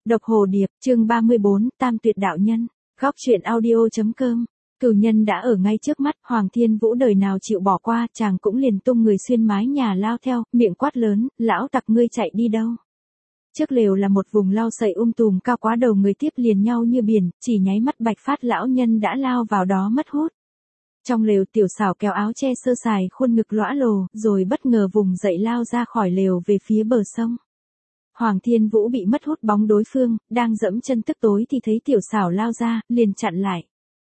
Độc Hồ Điệp, chương 34, Tam Tuyệt Đạo Nhân. Góc truyện audio.com. Cửu nhân đã ở ngay trước mắt, Hoàng Thiên Vũ đời nào chịu bỏ qua, chàng cũng liền tung người xuyên mái nhà lao theo, miệng quát lớn, lão tặc ngươi chạy đi đâu? Trước lều là một vùng lau sậy tùm cao quá đầu người tiếp liền nhau như biển, chỉ nháy mắt Bạch Phát lão nhân đã lao vào đó mất hút. Trong lều Tiểu Xảo kéo áo che sơ sài khuôn ngực lõa lồ, rồi bất ngờ vùng dậy lao ra khỏi lều về phía bờ sông. Hoàng Thiên Vũ bị mất hút bóng đối phương, đang dẫm chân tức tối thì thấy Tiểu Xảo lao ra, liền chặn lại.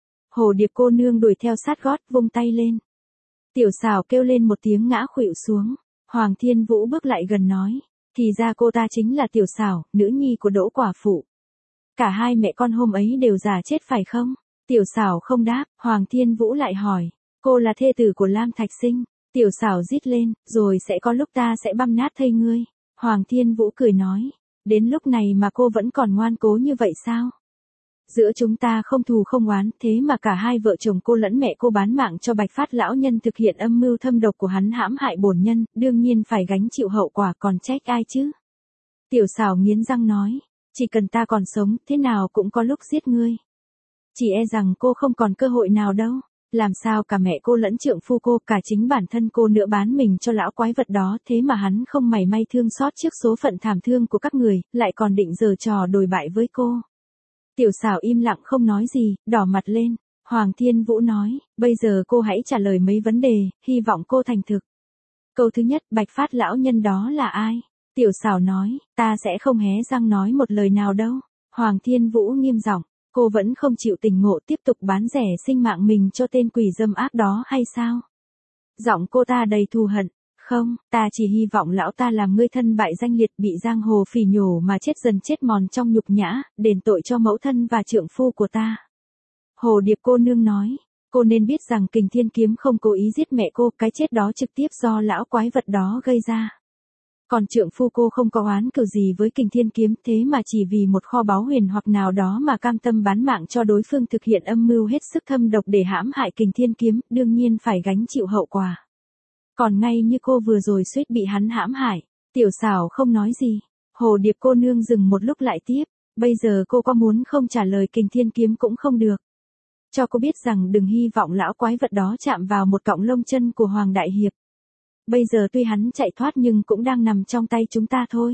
Hồ Điệp cô nương đuổi theo sát gót, vung tay lên. Tiểu Xảo kêu lên một tiếng ngã khuỵu xuống. Hoàng Thiên Vũ bước lại gần nói, thì ra cô ta chính là Tiểu Xảo, nữ nhi của Đỗ quả phụ. Cả hai mẹ con hôm ấy đều già chết phải không? Tiểu Xảo không đáp, Hoàng Thiên Vũ lại hỏi, cô là thê tử của Lam Thạch Sinh. Tiểu Xảo rít lên, rồi sẽ có lúc ta sẽ băm nát thây ngươi. Hoàng Thiên Vũ cười nói, đến lúc này mà cô vẫn còn ngoan cố như vậy sao? Giữa chúng ta không thù không oán, thế mà cả hai vợ chồng cô lẫn mẹ cô bán mạng cho Bạch Phát lão nhân thực hiện âm mưu thâm độc của hắn hãm hại bổn nhân, đương nhiên phải gánh chịu hậu quả, còn trách ai chứ? Tiểu Xảo nghiến răng nói, chỉ cần ta còn sống, thế nào cũng có lúc giết ngươi. Chỉ e rằng cô không còn cơ hội nào đâu. Làm sao cả mẹ cô lẫn trượng phu cô, cả chính bản thân cô nữa bán mình cho lão quái vật đó, thế mà hắn không mảy may thương xót trước số phận thảm thương của các người, lại còn định giở trò đồi bại với cô. Tiểu Xảo im lặng không nói gì, đỏ mặt lên. Hoàng Thiên Vũ nói, bây giờ cô hãy trả lời mấy vấn đề, hy vọng cô thành thực. Câu thứ nhất, Bạch Phát lão nhân đó là ai? Tiểu Xảo nói, ta sẽ không hé răng nói một lời nào đâu. Hoàng Thiên Vũ nghiêm giọng, cô vẫn không chịu tỉnh ngộ tiếp tục bán rẻ sinh mạng mình cho tên quỷ dâm ác đó hay sao? Giọng cô ta đầy thù hận, không, ta chỉ hy vọng lão ta làm ngươi thân bại danh liệt, bị giang hồ phỉ nhổ mà chết dần chết mòn trong nhục nhã, đền tội cho mẫu thân và trượng phu của ta. Hồ Điệp cô nương nói, cô nên biết rằng Kình Thiên Kiếm không cố ý giết mẹ cô, cái chết đó trực tiếp do lão quái vật đó gây ra. Còn trượng phu cô không có oán cừu gì với Kình Thiên Kiếm, thế mà chỉ vì một kho báu huyền hoặc nào đó mà cam tâm bán mạng cho đối phương thực hiện âm mưu hết sức thâm độc để hãm hại Kình Thiên Kiếm, đương nhiên phải gánh chịu hậu quả. Còn ngay như cô vừa rồi suýt bị hắn hãm hại. Tiểu Xảo không nói gì. Hồ Điệp cô nương dừng một lúc lại tiếp, bây giờ cô có muốn không trả lời Kình Thiên Kiếm cũng không được. Cho cô biết rằng đừng hy vọng lão quái vật đó chạm vào một cọng lông chân của Hoàng Đại Hiệp. Bây giờ tuy hắn chạy thoát nhưng cũng đang nằm trong tay chúng ta thôi.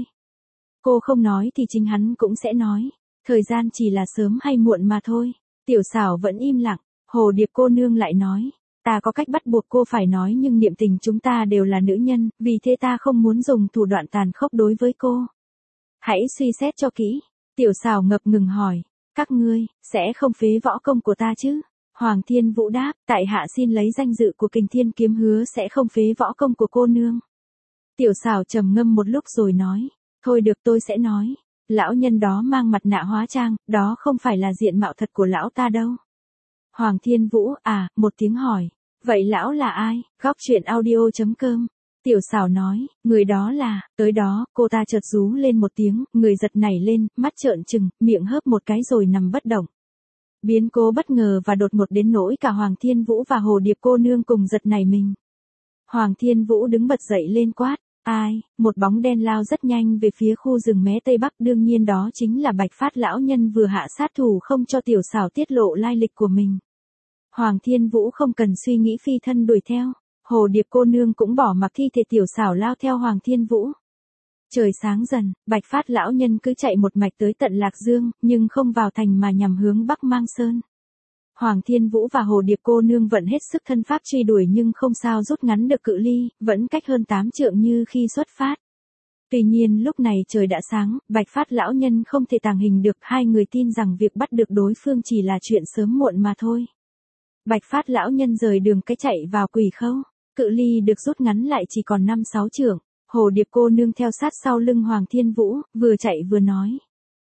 Cô không nói thì chính hắn cũng sẽ nói. Thời gian chỉ là sớm hay muộn mà thôi. Tiểu Xảo vẫn im lặng. Hồ Điệp cô nương lại nói, ta có cách bắt buộc cô phải nói, nhưng niệm tình chúng ta đều là nữ nhân, vì thế ta không muốn dùng thủ đoạn tàn khốc đối với cô. Hãy suy xét cho kỹ. Tiểu Xảo ngập ngừng hỏi, các ngươi sẽ không phế võ công của ta chứ? Hoàng Thiên Vũ đáp, tại hạ xin lấy danh dự của Kình Thiên Kiếm hứa sẽ không phế võ công của cô nương. Tiểu Xảo trầm ngâm một lúc rồi nói, thôi được, tôi sẽ nói. Lão nhân đó mang mặt nạ hóa trang, đó không phải là diện mạo thật của lão ta đâu. Hoàng Thiên Vũ, một tiếng hỏi, vậy lão là ai? Góc truyện audio.com. Tiểu Xảo nói, người đó là, tới đó, cô ta chợt rú lên một tiếng, người giật nảy lên, mắt trợn trừng, miệng hớp một cái rồi nằm bất động. Biến cố bất ngờ và đột ngột đến nỗi cả Hoàng Thiên Vũ và Hồ Điệp cô nương cùng giật nảy mình. Hoàng Thiên Vũ đứng bật dậy lên quát, ai? Một bóng đen lao rất nhanh về phía khu rừng mé tây bắc, đương nhiên đó chính là Bạch Phát lão nhân vừa hạ sát thủ không cho Tiểu Xảo tiết lộ lai lịch của mình. Hoàng Thiên Vũ không cần suy nghĩ phi thân đuổi theo. Hồ Điệp cô nương cũng bỏ mặc thi thể Tiểu Xảo lao theo Hoàng Thiên Vũ. Trời sáng dần, Bạch Phát lão nhân cứ chạy một mạch tới tận Lạc Dương, nhưng không vào thành mà nhằm hướng Bắc Mang Sơn. Hoàng Thiên Vũ và Hồ Điệp cô nương vận hết sức thân pháp truy đuổi nhưng không sao rút ngắn được cự ly, vẫn cách hơn 8 trượng như khi xuất phát. Tuy nhiên lúc này trời đã sáng, Bạch Phát lão nhân không thể tàng hình được, hai người tin rằng việc bắt được đối phương chỉ là chuyện sớm muộn mà thôi. Bạch Phát lão nhân rời đường cái chạy vào Quỷ Khâu, cự ly được rút ngắn lại chỉ còn 5-6 trượng. Hồ Điệp cô nương theo sát sau lưng Hoàng Thiên Vũ, vừa chạy vừa nói.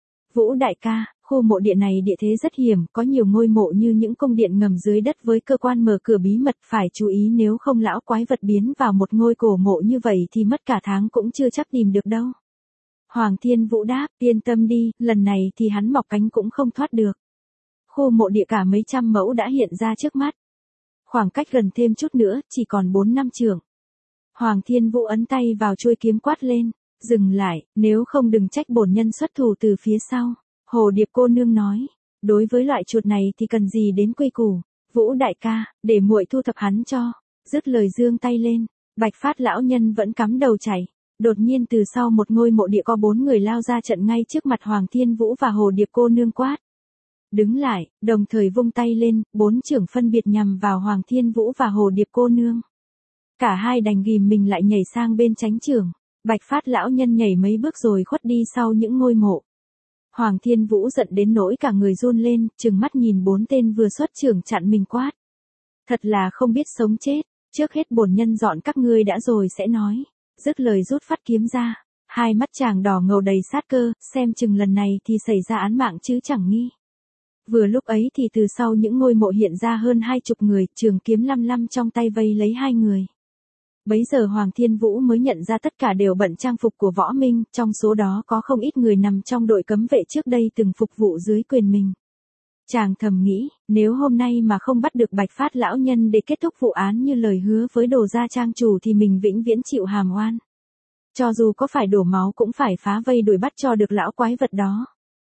Vũ đại ca, khu mộ điện này địa thế rất hiểm, có nhiều ngôi mộ như những cung điện ngầm dưới đất với cơ quan mở cửa bí mật, phải chú ý nếu không lão quái vật biến vào một ngôi cổ mộ như vậy thì mất cả tháng cũng chưa chắc tìm được đâu. Hoàng Thiên Vũ đáp, yên tâm đi, lần này thì hắn mọc cánh cũng không thoát được. Khu mộ địa cả mấy trăm mẫu đã hiện ra trước mắt. Khoảng cách gần thêm chút nữa, chỉ còn 4-5 trượng. Hoàng Thiên Vũ ấn tay vào chuôi kiếm quát lên, Dừng lại, nếu không đừng trách bổn nhân xuất thủ từ phía sau. Hồ Điệp cô nương nói, đối với loại chuột này thì cần gì đến quy củ. Vũ đại ca, để muội thu thập hắn cho. Dứt lời giương tay lên, Bạch Phát lão nhân vẫn cắm đầu chảy. Đột nhiên từ sau một ngôi mộ địa có 4 người lao ra trận ngay trước mặt Hoàng Thiên Vũ và Hồ Điệp cô nương quát. Đứng lại, đồng thời vung tay lên, 4 chưởng phân biệt nhằm vào Hoàng Thiên Vũ và Hồ Điệp cô nương. Cả hai đành ghìm mình lại nhảy sang bên tránh chưởng. Bạch Phát lão nhân nhảy mấy bước rồi khuất đi sau những ngôi mộ. Hoàng Thiên Vũ giận đến nỗi cả người run lên, trừng mắt nhìn 4 tên vừa xuất chưởng chặn mình quát. Thật là không biết sống chết, trước hết bổn nhân dọn các ngươi đã rồi sẽ nói. Dứt lời rút phát kiếm ra, hai mắt chàng đỏ ngầu đầy sát cơ, xem chừng lần này thì xảy ra án mạng chứ chẳng nghi. Vừa lúc ấy thì từ sau những ngôi mộ hiện ra hơn 20 người, trường kiếm lăm lăm trong tay vây lấy 2 người. Bấy giờ Hoàng Thiên Vũ mới nhận ra tất cả đều bận trang phục của võ minh, trong số đó có không ít người nằm trong đội cấm vệ trước đây từng phục vụ dưới quyền mình. Chàng thầm nghĩ, nếu hôm nay mà không bắt được Bạch Phát lão nhân để kết thúc vụ án như lời hứa với Đồ gia trang chủ thì mình vĩnh viễn chịu hàm oan. Cho dù có phải đổ máu cũng phải phá vây đuổi bắt cho được lão quái vật đó.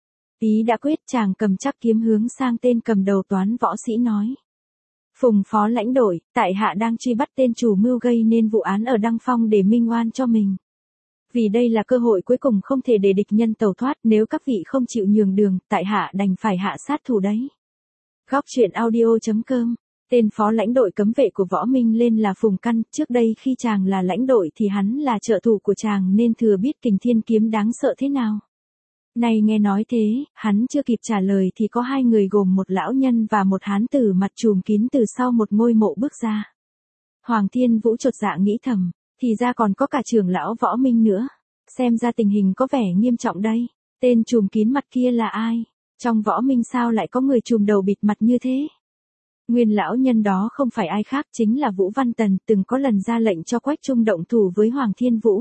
Ý đã quyết, chàng cầm chắc kiếm hướng sang tên cầm đầu toán võ sĩ nói. Phùng phó lãnh đội, tại hạ đang truy bắt tên chủ mưu gây nên vụ án ở Đăng Phong để minh oan cho mình. Vì đây là cơ hội cuối cùng không thể để địch nhân tẩu thoát, nếu các vị không chịu nhường đường, tại hạ đành phải hạ sát thủ đấy. Góc truyện audio.com. Tên phó lãnh đội cấm vệ của võ minh lên là Phùng Căn, trước đây khi chàng là lãnh đội thì hắn là trợ thủ của chàng nên thừa biết Kình Thiên kiếm đáng sợ thế nào. Này nghe nói thế, hắn chưa kịp trả lời thì có 2 người gồm một lão nhân và một hán tử mặt trùm kín từ sau một ngôi mộ bước ra. Hoàng Thiên Vũ chột dạ nghĩ thầm, thì ra còn có cả trưởng lão võ minh nữa. Xem ra tình hình có vẻ nghiêm trọng đây. Tên trùm kín mặt kia là ai? Trong võ minh sao lại có người trùm đầu bịt mặt như thế? Nguyên lão nhân đó không phải ai khác chính là Vũ Văn Tần, từng có lần ra lệnh cho Quách Trung động thủ với Hoàng Thiên Vũ.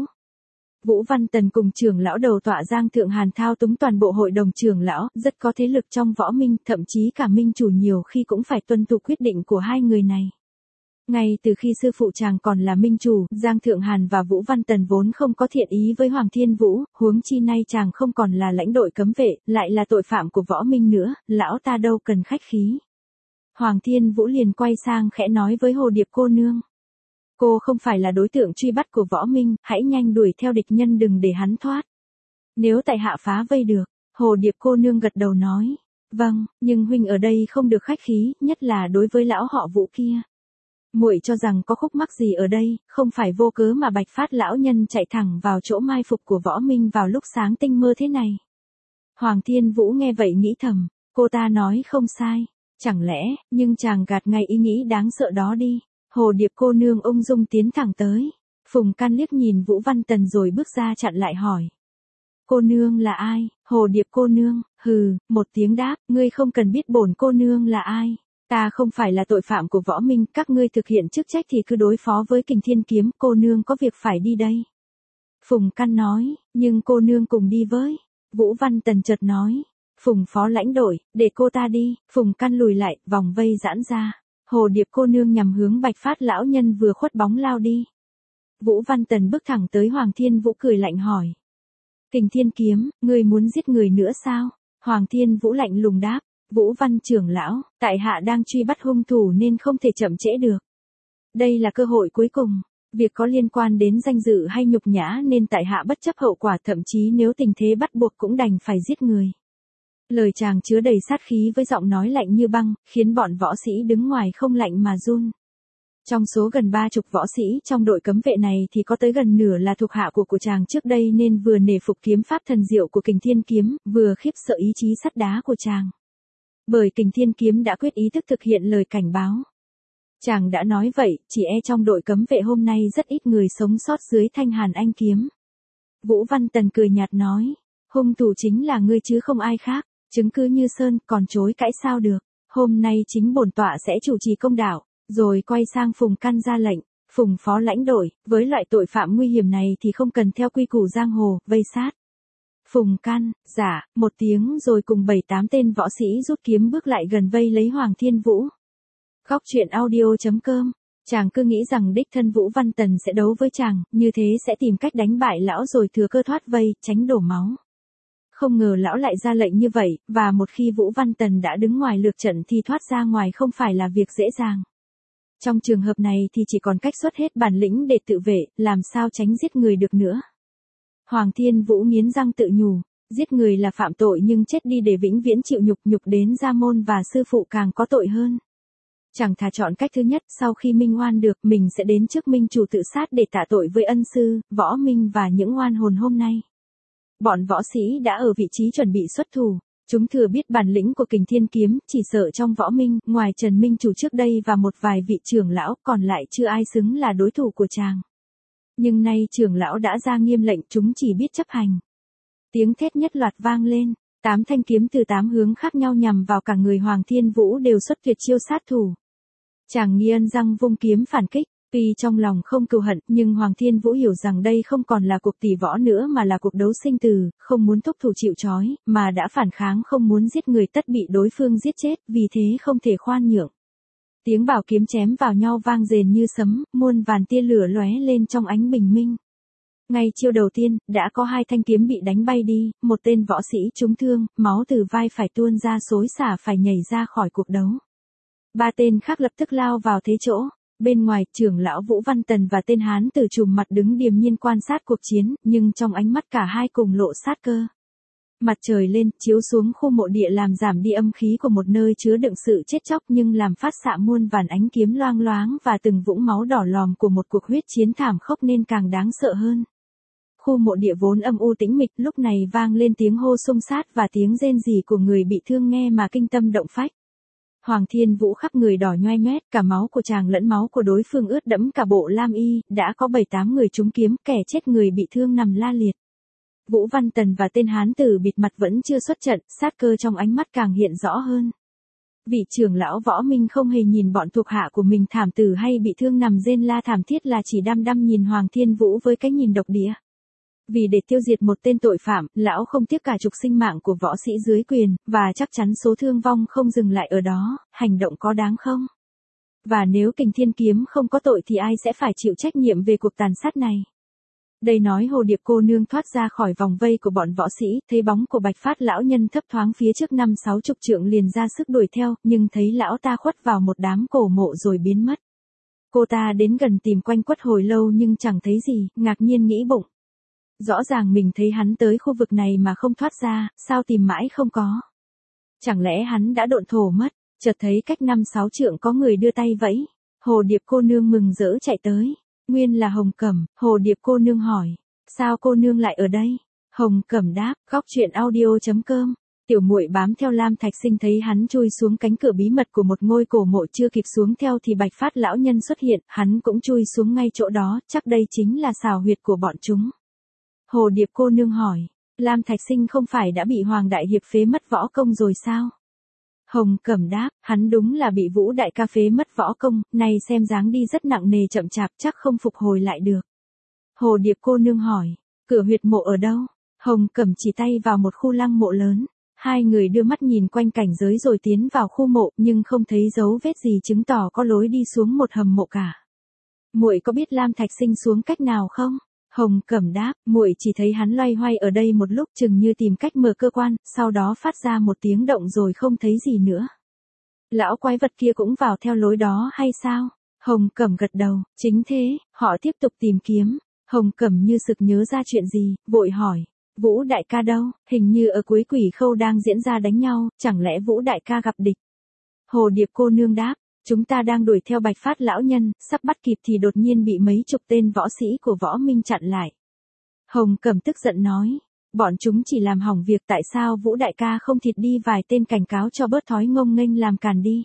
Vũ Văn Tần cùng trưởng lão đầu tọa Giang Thượng Hàn thao túng toàn bộ hội đồng trưởng lão, rất có thế lực trong võ minh, thậm chí cả minh chủ nhiều khi cũng phải tuân thủ quyết định của 2 người này. Ngay từ khi sư phụ chàng còn là minh chủ, Giang Thượng Hàn và Vũ Văn Tần vốn không có thiện ý với Hoàng Thiên Vũ, huống chi nay chàng không còn là lãnh đội cấm vệ, lại là tội phạm của võ minh nữa, lão ta đâu cần khách khí. Hoàng Thiên Vũ liền quay sang khẽ nói với Hồ Điệp cô nương. Cô không phải là đối tượng truy bắt của võ minh, hãy nhanh đuổi theo địch nhân đừng để hắn thoát. Nếu tại hạ phá vây được, Hồ Điệp cô nương gật đầu nói. Vâng, nhưng huynh ở đây không được khách khí, nhất là đối với lão họ Vũ kia. Muội cho rằng có khúc mắc gì ở đây, không phải vô cớ mà Bạch Phát lão nhân chạy thẳng vào chỗ mai phục của võ minh vào lúc sáng tinh mơ thế này. Hoàng Thiên Vũ nghe vậy nghĩ thầm, cô ta nói không sai, chẳng lẽ, nhưng chàng gạt ngay ý nghĩ đáng sợ đó đi. Hồ Điệp cô nương ung dung tiến thẳng tới. Phùng Căn liếc nhìn Vũ Văn Tần rồi bước ra chặn lại hỏi. Cô nương là ai? Hồ Điệp cô nương, hừ, một tiếng đáp, ngươi không cần biết bổn cô nương là ai. Ta không phải là tội phạm của võ minh, các ngươi thực hiện chức trách thì cứ đối phó với Kình Thiên kiếm, cô nương có việc phải đi đây. Phùng Căn nói, nhưng cô nương cùng đi với. Vũ Văn Tần chợt nói, Phùng phó lãnh đội, để cô ta đi. Phùng Căn lùi lại, vòng vây giãn ra. Hồ Điệp cô nương nhằm hướng Bạch Phát lão nhân vừa khuất bóng lao đi. Vũ Văn Tần bước thẳng tới Hoàng Thiên Vũ cười lạnh hỏi. Kình Thiên kiếm, ngươi muốn giết người nữa sao? Hoàng Thiên Vũ lạnh lùng đáp. Vũ Văn trưởng lão, tại hạ đang truy bắt hung thủ nên không thể chậm trễ được. Đây là cơ hội cuối cùng. Việc có liên quan đến danh dự hay nhục nhã nên tại hạ bất chấp hậu quả, thậm chí nếu tình thế bắt buộc cũng đành phải giết người. Lời chàng chứa đầy sát khí với giọng nói lạnh như băng, khiến bọn võ sĩ đứng ngoài không lạnh mà run. Trong số gần 30 võ sĩ trong đội cấm vệ này thì có tới gần nửa là thuộc hạ của chàng trước đây nên vừa nể phục kiếm pháp thần diệu của Kình Thiên kiếm, vừa khiếp sợ ý chí sắt đá của chàng. Bởi Kình Thiên kiếm đã quyết ý thức thực hiện lời cảnh báo. Chàng đã nói vậy, chỉ e trong đội cấm vệ hôm nay rất ít người sống sót dưới thanh hàn anh kiếm. Vũ Văn Tần cười nhạt nói, hung thủ chính là ngươi chứ không ai khác, chứng cứ như sơn, còn chối cãi sao được. Hôm nay chính bổn tọa sẽ chủ trì công đạo, rồi quay sang Phùng Căn ra lệnh, Phùng phó lãnh đội, với loại tội phạm nguy hiểm này thì không cần theo quy củ giang hồ, vây sát. Phùng Căn, dạ, một tiếng rồi cùng 7-8 tên võ sĩ rút kiếm bước lại gần vây lấy Hoàng Thiên Vũ. Góc truyện audio.com Chàng cứ nghĩ rằng đích thân Vũ Văn Tần sẽ đấu với chàng, như thế sẽ tìm cách đánh bại lão rồi thừa cơ thoát vây, tránh đổ máu. Không ngờ lão lại ra lệnh như vậy, và một khi Vũ Văn Tần đã đứng ngoài lược trận thì thoát ra ngoài không phải là việc dễ dàng. Trong trường hợp này thì chỉ còn cách xuất hết bản lĩnh để tự vệ, làm sao tránh giết người được nữa. Hoàng Thiên Vũ nghiến răng tự nhủ, giết người là phạm tội nhưng chết đi để vĩnh viễn chịu nhục đến gia môn và sư phụ càng có tội hơn. Chẳng thà chọn cách thứ nhất, sau khi minh oan được, mình sẽ đến trước minh chủ tự sát để tạ tội với ân sư, võ minh và những oan hồn hôm nay. Bọn võ sĩ đã ở vị trí chuẩn bị xuất thủ. Chúng thừa biết bản lĩnh của Kình Thiên Kiếm, chỉ sợ trong võ minh, ngoài Trần Minh Chủ trước đây và một vài vị trưởng lão, còn lại chưa ai xứng là đối thủ của chàng. Nhưng nay trưởng lão đã ra nghiêm lệnh, chúng chỉ biết chấp hành. Tiếng thét nhất loạt vang lên, 8 thanh kiếm từ 8 hướng khác nhau nhằm vào cả người Hoàng Thiên Vũ đều xuất tuyệt chiêu sát thủ. Chàng nghiến răng vung kiếm phản kích. Tuy trong lòng không cừu hận, nhưng Hoàng Thiên Vũ hiểu rằng đây không còn là cuộc tỷ võ nữa mà là cuộc đấu sinh tử, không muốn thúc thủ chịu trói, mà đã phản kháng không muốn giết người tất bị đối phương giết chết, vì thế không thể khoan nhượng. Tiếng bảo kiếm chém vào nhau vang rền như sấm, muôn vàn tia lửa lóe lên trong ánh bình minh. Ngay chiêu đầu tiên, đã có 2 thanh kiếm bị đánh bay đi, một tên võ sĩ trúng thương, máu từ vai phải tuôn ra xối xả phải nhảy ra khỏi cuộc đấu. 3 tên khác lập tức lao vào thế chỗ. Bên ngoài, trưởng lão Vũ Văn Tần và tên hán tử trùm mặt đứng điềm nhiên quan sát cuộc chiến, nhưng trong ánh mắt cả hai cùng lộ sát cơ. Mặt trời lên, chiếu xuống khu mộ địa làm giảm đi âm khí của một nơi chứa đựng sự chết chóc nhưng làm phát xạ muôn vàn ánh kiếm loang loáng và từng vũng máu đỏ lòm của một cuộc huyết chiến thảm khốc nên càng đáng sợ hơn. Khu mộ địa vốn âm u tĩnh mịch lúc này vang lên tiếng hô xung sát và tiếng rên rỉ của người bị thương nghe mà kinh tâm động phách. Hoàng Thiên Vũ khắp người đỏ nhoe nhoét, cả máu của chàng lẫn máu của đối phương ướt đẫm cả bộ lam y, đã có 7-8 người trúng kiếm, kẻ chết người bị thương nằm la liệt. Vũ Văn Tần và tên hán tử bịt mặt vẫn chưa xuất trận, sát cơ trong ánh mắt càng hiện rõ hơn. Vị trưởng lão võ minh không hề nhìn bọn thuộc hạ của mình thảm tử hay bị thương nằm rên la thảm thiết là chỉ đăm đăm nhìn Hoàng Thiên Vũ với cái nhìn độc địa. Vì để tiêu diệt một tên tội phạm, lão không tiếc cả chục sinh mạng của võ sĩ dưới quyền, và chắc chắn số thương vong không dừng lại ở đó, hành động có đáng không? Và nếu Kình Thiên Kiếm không có tội thì ai sẽ phải chịu trách nhiệm về cuộc tàn sát này? Đây nói Hồ Điệp cô nương thoát ra khỏi vòng vây của bọn võ sĩ, thấy bóng của Bạch Phát lão nhân thấp thoáng phía trước 50-60 trượng liền ra sức đuổi theo, nhưng thấy lão ta khuất vào một đám cổ mộ rồi biến mất. Cô ta đến gần tìm quanh quất hồi lâu nhưng chẳng thấy gì, ngạc nhiên nghĩ bụng. Rõ ràng mình thấy hắn tới khu vực này mà không thoát ra, sao tìm mãi không có. Chẳng lẽ hắn đã độn thổ mất, chợt thấy cách 5-6 trượng có người đưa tay vẫy. Hồ Điệp cô nương mừng rỡ chạy tới. Nguyên là Hồng Cẩm, Hồ Điệp cô nương hỏi. Sao cô nương lại ở đây? Hồng Cẩm đáp, góc truyện audio.com. Tiểu muội bám theo Lam Thạch Sinh thấy hắn chui xuống cánh cửa bí mật của một ngôi cổ mộ chưa kịp xuống theo thì Bạch Phát lão nhân xuất hiện, hắn cũng chui xuống ngay chỗ đó, chắc đây chính là xào huyệt của bọn chúng. Hồ Điệp cô nương hỏi, Lam Thạch Sinh không phải đã bị Hoàng Đại Hiệp phế mất võ công rồi sao? Hồng Cẩm đáp, hắn đúng là bị Vũ Đại ca phế mất võ công, nay xem dáng đi rất nặng nề chậm chạp chắc không phục hồi lại được. Hồ Điệp cô nương hỏi, cửa huyệt mộ ở đâu? Hồng Cẩm chỉ tay vào một khu lăng mộ lớn. Hai người đưa mắt nhìn quanh cảnh giới rồi tiến vào khu mộ nhưng không thấy dấu vết gì chứng tỏ có lối đi xuống một hầm mộ cả. Muội có biết Lam Thạch Sinh xuống cách nào không? Hồng Cẩm đáp, muội chỉ thấy hắn loay hoay ở đây một lúc chừng như tìm cách mở cơ quan, sau đó phát ra một tiếng động rồi không thấy gì nữa. Lão quái vật kia cũng vào theo lối đó hay sao? Hồng Cẩm gật đầu, chính thế, họ tiếp tục tìm kiếm. Hồng Cẩm như sực nhớ ra chuyện gì, vội hỏi, Vũ Đại ca đâu? Hình như ở cuối Quỷ Khâu đang diễn ra đánh nhau, chẳng lẽ Vũ Đại ca gặp địch? Hồ Điệp cô nương đáp, chúng ta đang đuổi theo Bạch Phát lão nhân, sắp bắt kịp thì đột nhiên bị mấy chục tên võ sĩ của võ minh chặn lại. Hồng Cẩm tức giận nói, bọn chúng chỉ làm hỏng việc, tại sao Vũ Đại ca không thịt đi vài tên cảnh cáo cho bớt thói ngông nghênh làm càn đi.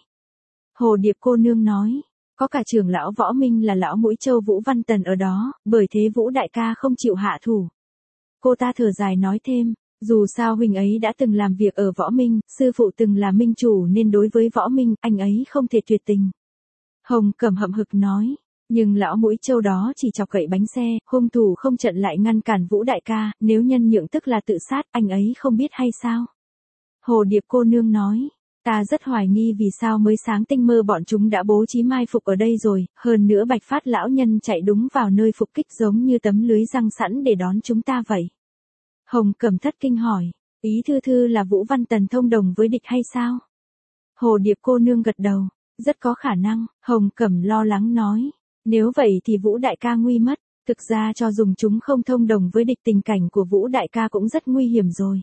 Hồ Điệp cô nương nói, có cả trưởng lão võ minh là lão Mũi Châu Vũ Văn Tần ở đó, bởi thế Vũ Đại ca không chịu hạ thủ. Cô ta thở dài nói thêm, dù sao huynh ấy đã từng làm việc ở võ minh, sư phụ từng là minh chủ nên đối với võ minh, anh ấy không thể tuyệt tình. Hồng Cẩm hậm hực nói, nhưng lão Mũi Châu đó chỉ chọc gậy bánh xe, hung thủ không trận lại ngăn cản Vũ Đại ca, nếu nhân nhượng tức là tự sát, anh ấy không biết hay sao? Hồ Điệp cô nương nói, Ta rất hoài nghi vì sao mới sáng tinh mơ bọn chúng đã bố trí mai phục ở đây rồi, hơn nữa Bạch Phát lão nhân chạy đúng vào nơi phục kích giống như tấm lưới răng sẵn để đón chúng ta vậy. Hồng Cẩm thất kinh hỏi, ý thư thư là Vũ Văn Tần thông đồng với địch hay sao? Hồ Điệp cô nương gật đầu, rất có khả năng, Hồng Cẩm lo lắng nói, nếu vậy thì Vũ đại ca nguy mất, thực ra cho dùng chúng không thông đồng với địch tình cảnh của Vũ đại ca cũng rất nguy hiểm rồi.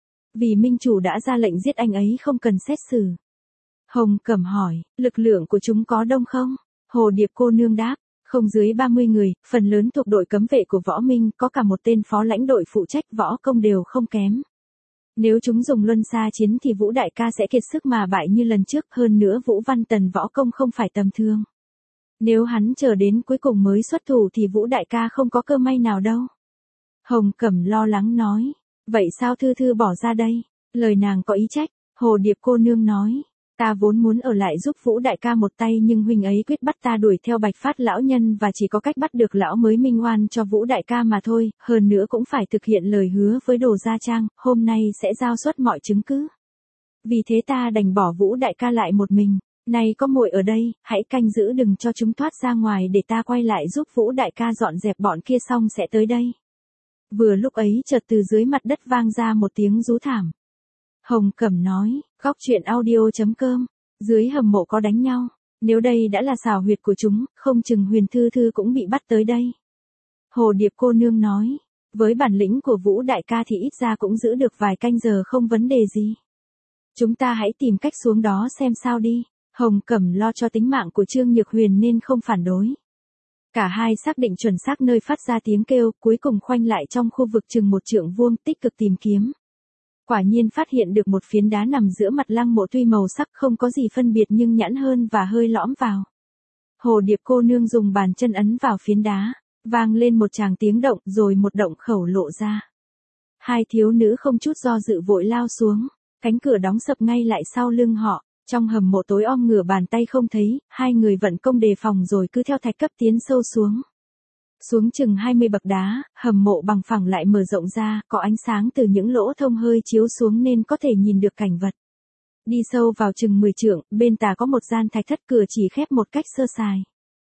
Vì minh chủ đã ra lệnh giết anh ấy không cần xét xử. Hồng Cẩm hỏi, lực lượng của chúng có đông không? Hồ Điệp cô nương đáp, không dưới 30 người, phần lớn thuộc đội cấm vệ của Võ Minh, có cả một tên phó lãnh đội phụ trách võ công đều không kém. Nếu chúng dùng luân xa chiến thì Vũ đại ca sẽ kiệt sức mà bại như lần trước, hơn nữa Vũ Văn Tần võ công không phải tầm thường. Nếu hắn chờ đến cuối cùng mới xuất thủ thì Vũ đại ca không có cơ may nào đâu. Hồng Cẩm lo lắng nói, vậy sao thư thư bỏ ra đây? Lời nàng có ý trách, Hồ Điệp cô nương nói, ta vốn muốn ở lại giúp Vũ đại ca một tay nhưng huynh ấy quyết bắt ta đuổi theo Bạch Phát lão nhân và chỉ có cách bắt được lão mới minh oan cho Vũ đại ca mà thôi, hơn nữa cũng phải thực hiện lời hứa với Đồ Gia Trang, hôm nay sẽ giao xuất mọi chứng cứ. Vì thế ta đành bỏ Vũ đại ca lại một mình, này có muội ở đây, hãy canh giữ đừng cho chúng thoát ra ngoài để ta quay lại giúp Vũ đại ca dọn dẹp bọn kia xong sẽ tới đây. Vừa lúc ấy chợt từ dưới mặt đất vang ra một tiếng rú thảm. Hồng Cẩm nói, góc truyện audio.com, dưới hầm mộ có đánh nhau, nếu đây đã là xào huyệt của chúng, không chừng Huyền Thư Thư cũng bị bắt tới đây. Hồ Điệp cô nương nói, với bản lĩnh của Vũ đại ca thì ít ra cũng giữ được vài canh giờ không vấn đề gì. Chúng ta hãy tìm cách xuống đó xem sao đi. Hồng Cẩm lo cho tính mạng của Trương Nhược Huyền nên không phản đối. Cả hai xác định chuẩn xác nơi phát ra tiếng kêu, cuối cùng khoanh lại trong khu vực chừng 1 trượng vuông, tích cực tìm kiếm. Quả nhiên phát hiện được một phiến đá nằm giữa mặt lăng mộ tuy màu sắc không có gì phân biệt nhưng nhẵn hơn và hơi lõm vào. Hồ Điệp cô nương dùng bàn chân ấn vào phiến đá, vang lên một tràng tiếng động rồi một động khẩu lộ ra. Hai thiếu nữ không chút do dự vội lao xuống, cánh cửa đóng sập ngay lại sau lưng họ. Trong hầm mộ tối om ngửa bàn tay không thấy, hai người vận công đề phòng rồi cứ theo thạch cấp tiến sâu xuống. Xuống chừng 20 bậc đá, hầm mộ bằng phẳng lại mở rộng ra, có ánh sáng từ những lỗ thông hơi chiếu xuống nên có thể nhìn được cảnh vật. Đi sâu vào chừng 10 trượng, bên tà có một gian thạch thất, cửa chỉ khép một cách sơ sài.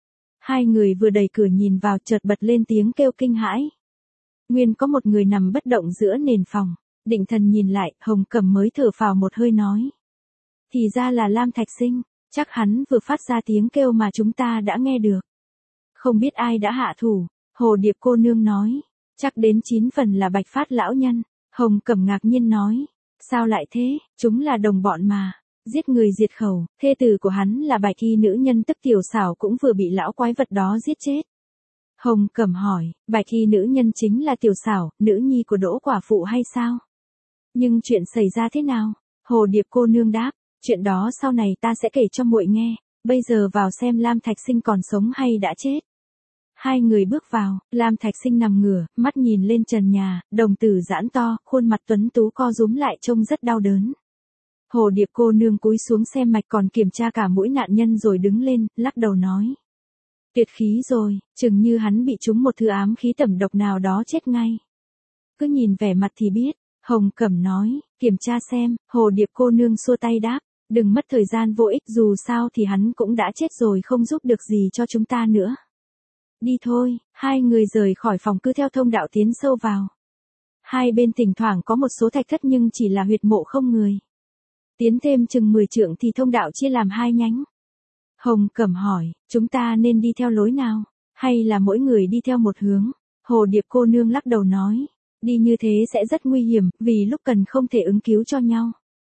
Hai người vừa đẩy cửa nhìn vào chợt bật lên tiếng kêu kinh hãi. Nguyên có một người nằm bất động giữa nền phòng, định thần nhìn lại, Hồng Cẩm mới thở phào một hơi nói. Thì ra là Lam Thạch Sinh, chắc hắn vừa phát ra tiếng kêu mà chúng ta đã nghe được. Không biết ai đã hạ thủ, Hồ Điệp cô nương nói, chắc đến 9 phần là Bạch Phát lão nhân. Hồng Cẩm ngạc nhiên nói, sao lại thế, chúng là đồng bọn mà, giết người diệt khẩu, thê tử của hắn là Bạch Y nữ nhân tức Tiểu Xảo cũng vừa bị lão quái vật đó giết chết. Hồng Cẩm hỏi, Bạch Y nữ nhân chính là Tiểu Xảo, nữ nhi của Đỗ quả phụ hay sao? Nhưng chuyện xảy ra thế nào? Hồ Điệp cô nương đáp, chuyện đó sau này ta sẽ kể cho muội nghe, bây giờ vào xem Lam Thạch Sinh còn sống hay đã chết. Hai người bước vào, Lam Thạch Sinh nằm ngửa, mắt nhìn lên trần nhà, đồng tử giãn to, khuôn mặt tuấn tú co rúm lại trông rất đau đớn. Hồ Điệp cô nương cúi xuống xem mạch còn kiểm tra cả mũi nạn nhân rồi đứng lên, lắc đầu nói. Tuyệt khí rồi, chừng như hắn bị trúng một thứ ám khí tẩm độc nào đó chết ngay. Cứ nhìn vẻ mặt thì biết, Hồng Cẩm nói, kiểm tra xem, Hồ Điệp cô nương xua tay đáp, đừng mất thời gian vô ích, dù sao thì hắn cũng đã chết rồi, không giúp được gì cho chúng ta nữa. Đi thôi, hai người rời khỏi phòng cứ theo thông đạo tiến sâu vào. Hai bên thỉnh thoảng có một số thạch thất nhưng chỉ là huyệt mộ không người. Tiến thêm chừng 10 trượng thì thông đạo chia làm 2 nhánh. Hồng Cẩm hỏi, chúng ta nên đi theo lối nào, hay là mỗi người đi theo một hướng? Hồ Điệp cô nương lắc đầu nói, đi như thế sẽ rất nguy hiểm, vì lúc cần không thể ứng cứu cho nhau.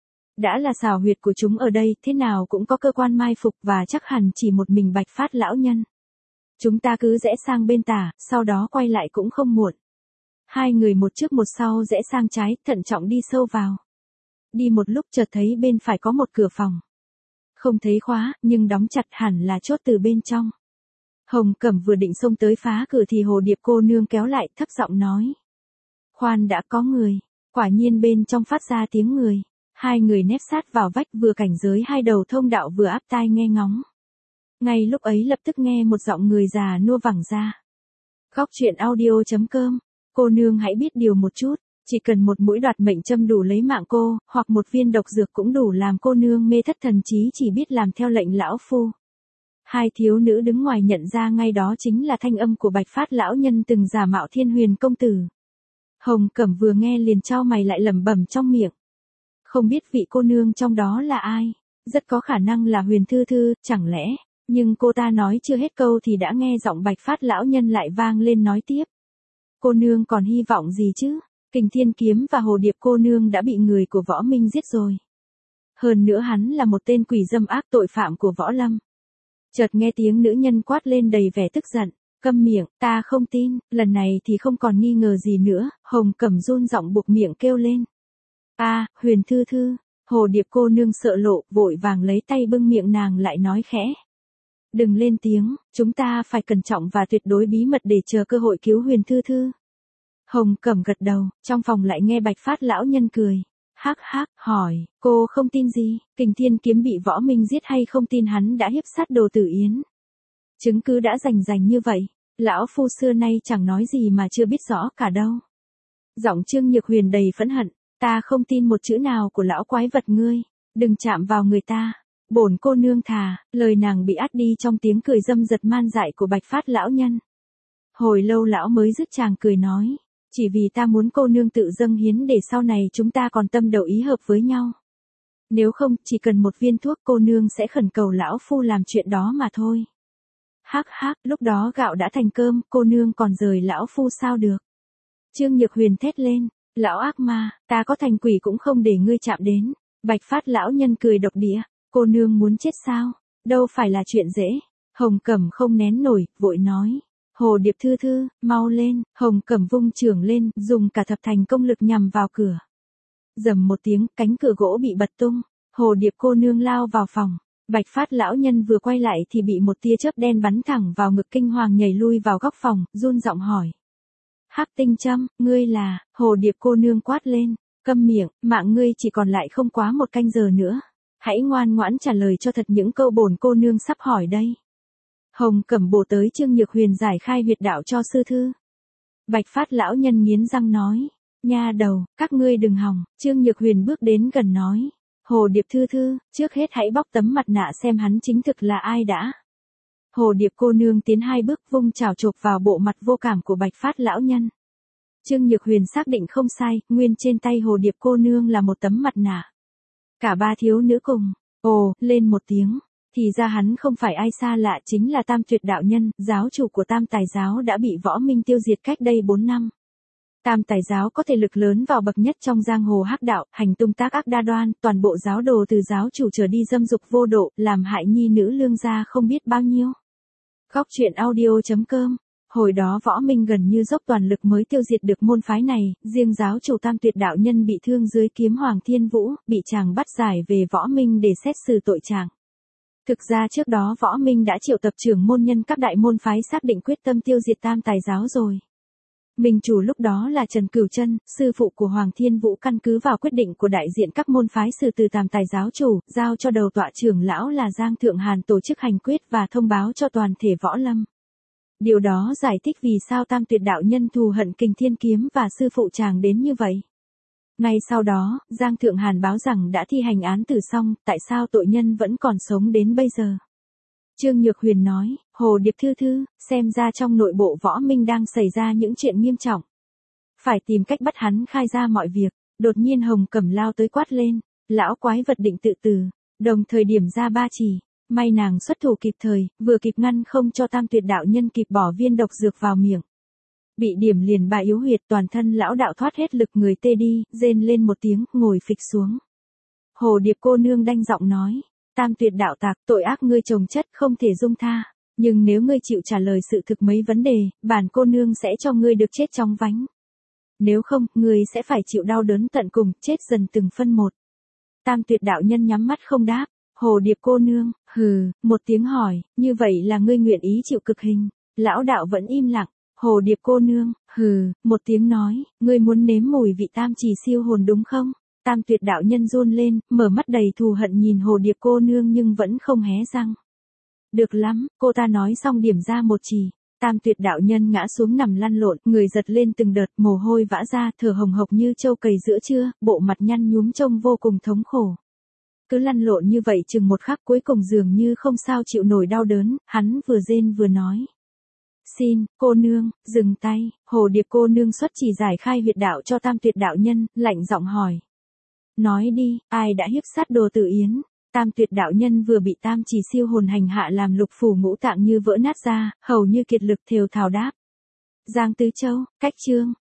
Đã là xào huyệt của chúng ở đây, thế nào cũng có cơ quan mai phục và chắc hẳn chỉ một mình Bạch Phát lão nhân. Chúng ta cứ rẽ sang bên tả, sau đó quay lại cũng không muộn. Hai người một trước một sau rẽ sang trái, thận trọng đi sâu vào. Đi một lúc chợt thấy bên phải có một cửa phòng. Không thấy khóa, nhưng đóng chặt, hẳn là chốt từ bên trong. Hồng Cẩm vừa định xông tới phá cửa thì Hồ Điệp cô nương kéo lại, thấp giọng nói. Khoan đã, có người. Quả nhiên bên trong phát ra tiếng người. Hai người nép sát vào vách, vừa cảnh giới hai đầu thông đạo vừa áp tai nghe ngóng. Ngay lúc ấy lập tức nghe một giọng người già nua vẳng ra. Góc truyện audio.com, cô nương hãy biết điều một chút, Chỉ cần một mũi đoạt mệnh châm đủ lấy mạng cô, hoặc một viên độc dược cũng đủ làm cô nương mê thất thần trí chỉ biết làm theo lệnh lão phu. Hai thiếu nữ đứng ngoài nhận ra ngay đó chính là thanh âm của Bạch Phát lão nhân từng giả mạo Thiên Huyền công tử. Hồng Cẩm vừa nghe liền chau mày lại lẩm bẩm trong miệng. Không biết vị cô nương trong đó là ai, rất có khả năng là Huyền Thư Thư, chẳng lẽ, nhưng cô ta nói chưa hết câu thì đã nghe giọng Bạch Phát lão nhân lại vang lên nói tiếp. Cô nương còn hy vọng gì chứ, Kình Thiên Kiếm và Hồ Điệp cô nương đã bị người của Võ Minh giết rồi. Hơn nữa hắn là một tên quỷ dâm ác tội phạm của Võ Lâm. Chợt nghe tiếng nữ nhân quát lên đầy vẻ tức giận. Câm miệng, ta không tin, lần này thì không còn nghi ngờ gì nữa, Hồng Cẩm run giọng buộc miệng kêu lên. Huyền Thư Thư, Hồ Điệp cô nương sợ lộ, vội vàng lấy tay bưng miệng nàng lại nói khẽ. Đừng lên tiếng, chúng ta phải cẩn trọng và tuyệt đối bí mật để chờ cơ hội cứu Huyền Thư Thư. Hồng Cẩm gật đầu, trong phòng lại nghe Bạch Phát lão nhân cười. Hắc hắc, hỏi, cô không tin gì, Kình Thiên Kiếm bị Võ Minh giết hay không tin hắn đã hiếp sát Đồ Tử Yến? Chứng cứ đã rành như vậy, lão phu xưa nay chẳng nói gì mà chưa biết rõ cả đâu. Giọng Trương Nhược Huyền đầy phẫn hận, ta không tin một chữ nào của lão quái vật ngươi, đừng chạm vào người ta. Bổn cô nương thà, lời nàng bị át đi trong tiếng cười dâm dật man dại của Bạch Phát lão nhân. Hồi lâu lão mới dứt chàng cười nói, chỉ vì ta muốn cô nương tự dâng hiến để sau này chúng ta còn tâm đầu ý hợp với nhau. Nếu không, chỉ cần một viên thuốc cô nương sẽ khẩn cầu lão phu làm chuyện đó mà thôi. Hắc hắc, lúc đó gạo đã thành cơm, cô nương còn rời lão phu sao được. Trương Nhược Huyền thét lên, lão ác ma, ta có thành quỷ cũng không để ngươi chạm đến. Bạch Phát lão nhân cười độc địa, cô nương muốn chết sao, đâu phải là chuyện dễ. Hồng Cẩm không nén nổi, vội nói. Hồ Điệp Thư Thư, mau lên, Hồng Cẩm vung chưởng lên, dùng cả thập thành công lực nhằm vào cửa. Rầm một tiếng, cánh cửa gỗ bị bật tung, Hồ Điệp cô nương lao vào phòng. Bạch Phát lão nhân vừa quay lại thì bị một tia chớp đen bắn thẳng vào ngực, kinh hoàng nhảy lui vào góc phòng, run giọng hỏi. Hắc Tinh Trâm, ngươi là? Hồ Điệp cô nương quát lên, câm miệng, mạng ngươi chỉ còn lại không quá một canh giờ nữa. Hãy ngoan ngoãn trả lời cho thật những câu bổn cô nương sắp hỏi đây. Hồng Cẩm bổ tới Trương Nhược Huyền giải khai huyệt đạo cho sư thư. Bạch Phát lão nhân nghiến răng nói, nha đầu, các ngươi đừng hòng. Trương Nhược Huyền bước đến gần nói. Hồ Điệp Thư Thư, trước hết hãy bóc tấm mặt nạ xem hắn chính thực là ai đã. Hồ Điệp cô nương tiến 2 bước vung chảo chộp vào bộ mặt vô cảm của Bạch Phát lão nhân. Trương Nhược Huyền xác định không sai, nguyên trên tay Hồ Điệp cô nương là một tấm mặt nạ. Cả ba thiếu nữ cùng, lên một tiếng, thì ra hắn không phải ai xa lạ, chính là Tam Tuyệt đạo nhân, giáo chủ của Tam Tài giáo đã bị Võ Minh tiêu diệt cách đây 4 năm. Tam Tài giáo có thể lực lớn vào bậc nhất trong giang hồ hắc đạo, hành tung tác ác đa đoan, toàn bộ giáo đồ từ giáo chủ trở đi dâm dục vô độ, làm hại nhi nữ lương gia không biết bao nhiêu. Góc truyện audio.com. Hồi đó Võ Minh gần như dốc toàn lực mới tiêu diệt được môn phái này, riêng giáo chủ Tam Tuyệt đạo nhân bị thương dưới kiếm Hoàng Thiên Vũ, bị chàng bắt giải về Võ Minh để xét xử tội chàng. Thực ra trước đó Võ Minh đã triệu tập trưởng môn nhân các đại môn phái xác định quyết tâm tiêu diệt Tam Tài giáo rồi. Minh chủ lúc đó là Trần Cửu Chân, sư phụ của Hoàng Thiên Vũ, căn cứ vào quyết định của đại diện các môn phái xử từ Tam Tài giáo chủ, giao cho đầu tọa trưởng lão là Giang Thượng Hàn tổ chức hành quyết và thông báo cho toàn thể Võ Lâm. Điều đó giải thích vì sao Tam Tuyệt đạo nhân thù hận Kình Thiên Kiếm và sư phụ chàng đến như vậy. Ngay sau đó, Giang Thượng Hàn báo rằng đã thi hành án tử xong, tại sao tội nhân vẫn còn sống đến bây giờ. Trương Nhược Huyền nói, Hồ Điệp Thư Thư, xem ra trong nội bộ Võ Minh đang xảy ra những chuyện nghiêm trọng. Phải tìm cách bắt hắn khai ra mọi việc. Đột nhiên Hồng Cẩm lao tới quát lên, lão quái vật định tự tử, đồng thời điểm ra 3 chỉ. May nàng xuất thủ kịp thời, vừa kịp ngăn không cho Tam Tuyệt đạo nhân kịp bỏ viên độc dược vào miệng. Bị điểm liền bại yếu huyệt, toàn thân lão đạo thoát hết lực, người tê đi, rên lên một tiếng, ngồi phịch xuống. Hồ Điệp cô nương đanh giọng nói, Tam Tuyệt đạo tặc, tội ác ngươi chồng chất không thể dung tha, nhưng nếu ngươi chịu trả lời sự thực mấy vấn đề, bản cô nương sẽ cho ngươi được chết chóng vánh. Nếu không, ngươi sẽ phải chịu đau đớn tận cùng, chết dần từng phân một. Tam Tuyệt đạo nhân nhắm mắt không đáp. Hồ Điệp cô nương, một tiếng hỏi, như vậy là ngươi nguyện ý chịu cực hình. Lão đạo vẫn im lặng. Hồ Điệp cô nương, một tiếng nói, ngươi muốn nếm mùi vị tam trì siêu hồn đúng không? Tam Tuyệt đạo nhân run lên, mở mắt đầy thù hận nhìn Hồ Điệp cô nương nhưng vẫn không hé răng. Được lắm, cô ta nói xong điểm ra một chỉ. Tam tuyệt đạo nhân ngã xuống nằm lăn lộn, người giật lên từng đợt, mồ hôi vã ra, thở hồng hộc như trâu cầy giữa trưa, bộ mặt nhăn nhúm trông vô cùng thống khổ. Cứ lăn lộn như vậy chừng một khắc cuối cùng dường như không sao chịu nổi đau đớn, hắn vừa rên vừa nói. Xin, cô nương, dừng tay, Hồ Điệp cô nương xuất chỉ giải khai huyệt đạo cho tam tuyệt đạo nhân, lạnh giọng hỏi. Nói đi, ai đã hiếp sát đồ tử Yến? Tam tuyệt đạo nhân vừa bị tam chỉ siêu hồn hành hạ làm lục phủ ngũ tạng như vỡ nát ra, hầu như kiệt lực thều thào đáp. Giang Tứ Châu, Cách Trương,